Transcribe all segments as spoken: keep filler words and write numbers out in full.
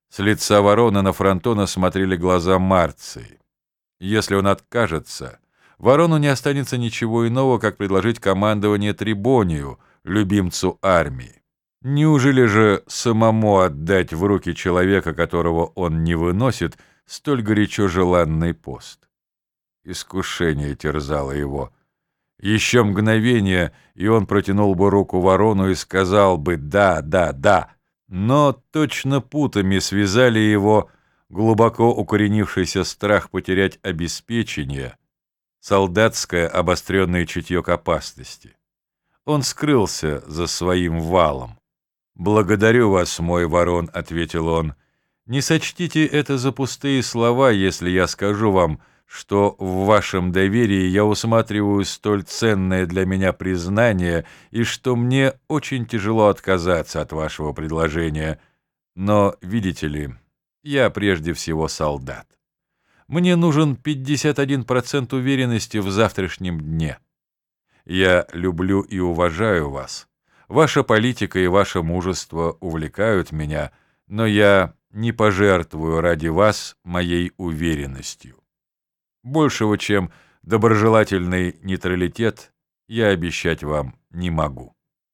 С лица Ворона на Фронтона смотрели глаза Марции. Если он откажется, Ворону не останется ничего иного, как предложить командование Трибонию, любимцу армии. Неужели же самому отдать в руки человека, которого он не выносит, столь горячо желанный пост? Искушение терзало его. Еще мгновение, и он протянул бы руку Ворону и сказал бы «да, да, да», но точно путами связали его глубоко укоренившийся страх потерять обеспечение, солдатское обостренное чутье к опасности. Он скрылся за своим валом. «Благодарю вас, мой Ворон», — ответил он. «Не сочтите это за пустые слова, если я скажу вам, что в вашем доверии я усматриваю столь ценное для меня признание и что мне очень тяжело отказаться от вашего предложения. Но, видите ли, я прежде всего солдат. Мне нужен пятьдесят один процент уверенности в завтрашнем дне. Я люблю и уважаю вас. Ваша политика и ваше мужество увлекают меня, но я не пожертвую ради вас моей уверенностью. Большего, чем доброжелательный нейтралитет, я обещать вам не могу».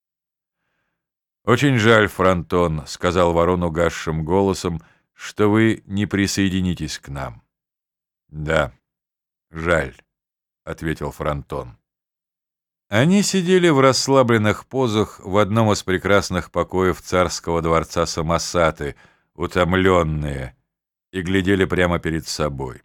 «Очень жаль, Фронтон», — сказал Ворон угасшим голосом, — «что вы не присоединитесь к нам». «Да, жаль», — ответил Фронтон. Они сидели в расслабленных позах в одном из прекрасных покоев царского дворца Самосаты, утомленные, и глядели прямо перед собой.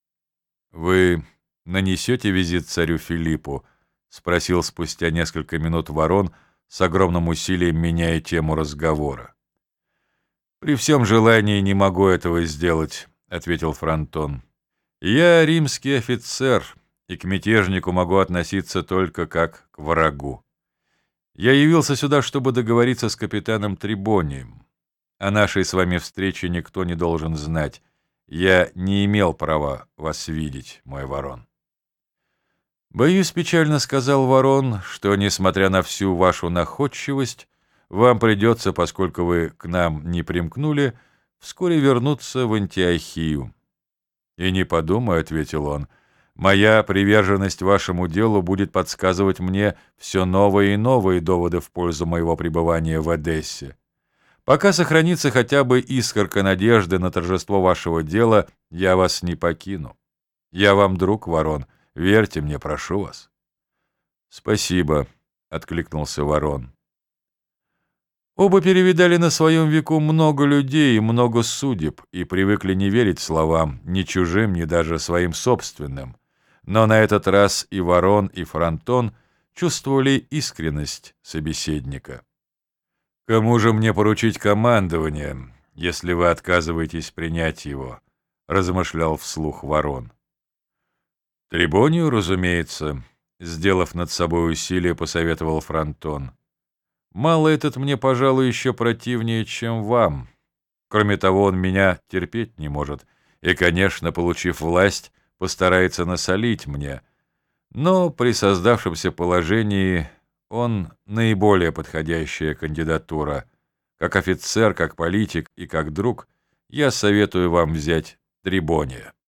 «Вы нанесете визит царю Филиппу?» — спросил спустя несколько минут Ворон, с огромным усилием меняя тему разговора. «При всем желании не могу этого сделать», — ответил Фронтон. «Я римский офицер, и к мятежнику могу относиться только как к врагу. Я явился сюда, чтобы договориться с капитаном Трибонием. О нашей с вами встрече никто не должен знать. Я не имел права вас видеть, мой Ворон». «Боюсь, — печально сказал Ворон, — что, несмотря на всю вашу находчивость, вам придется, поскольку вы к нам не примкнули, вскоре вернуться в Антиохию». «И не подумаю, — ответил он, — моя приверженность вашему делу будет подсказывать мне все новые и новые доводы в пользу моего пребывания в Одессе. Пока сохранится хотя бы искорка надежды на торжество вашего дела, я вас не покину. Я вам друг, Ворон, верьте мне, прошу вас». «Спасибо», — откликнулся Ворон. Оба перевидали на своем веку много людей и много судеб и привыкли не верить словам, ни чужим, ни даже своим собственным. Но на этот раз и Ворон, и Фронтон чувствовали искренность собеседника. «Кому же мне поручить командование, если вы отказываетесь принять его?» — размышлял вслух Ворон. «Трибонию, разумеется», — сделав над собой усилие, посоветовал Фронтон. «Мало этот мне, пожалуй, еще противнее, чем вам. Кроме того, он меня терпеть не может, и, конечно, получив власть, постарается насолить мне. Но при создавшемся положении он наиболее подходящая кандидатура. Как офицер, как политик и как друг я советую вам взять Трибония».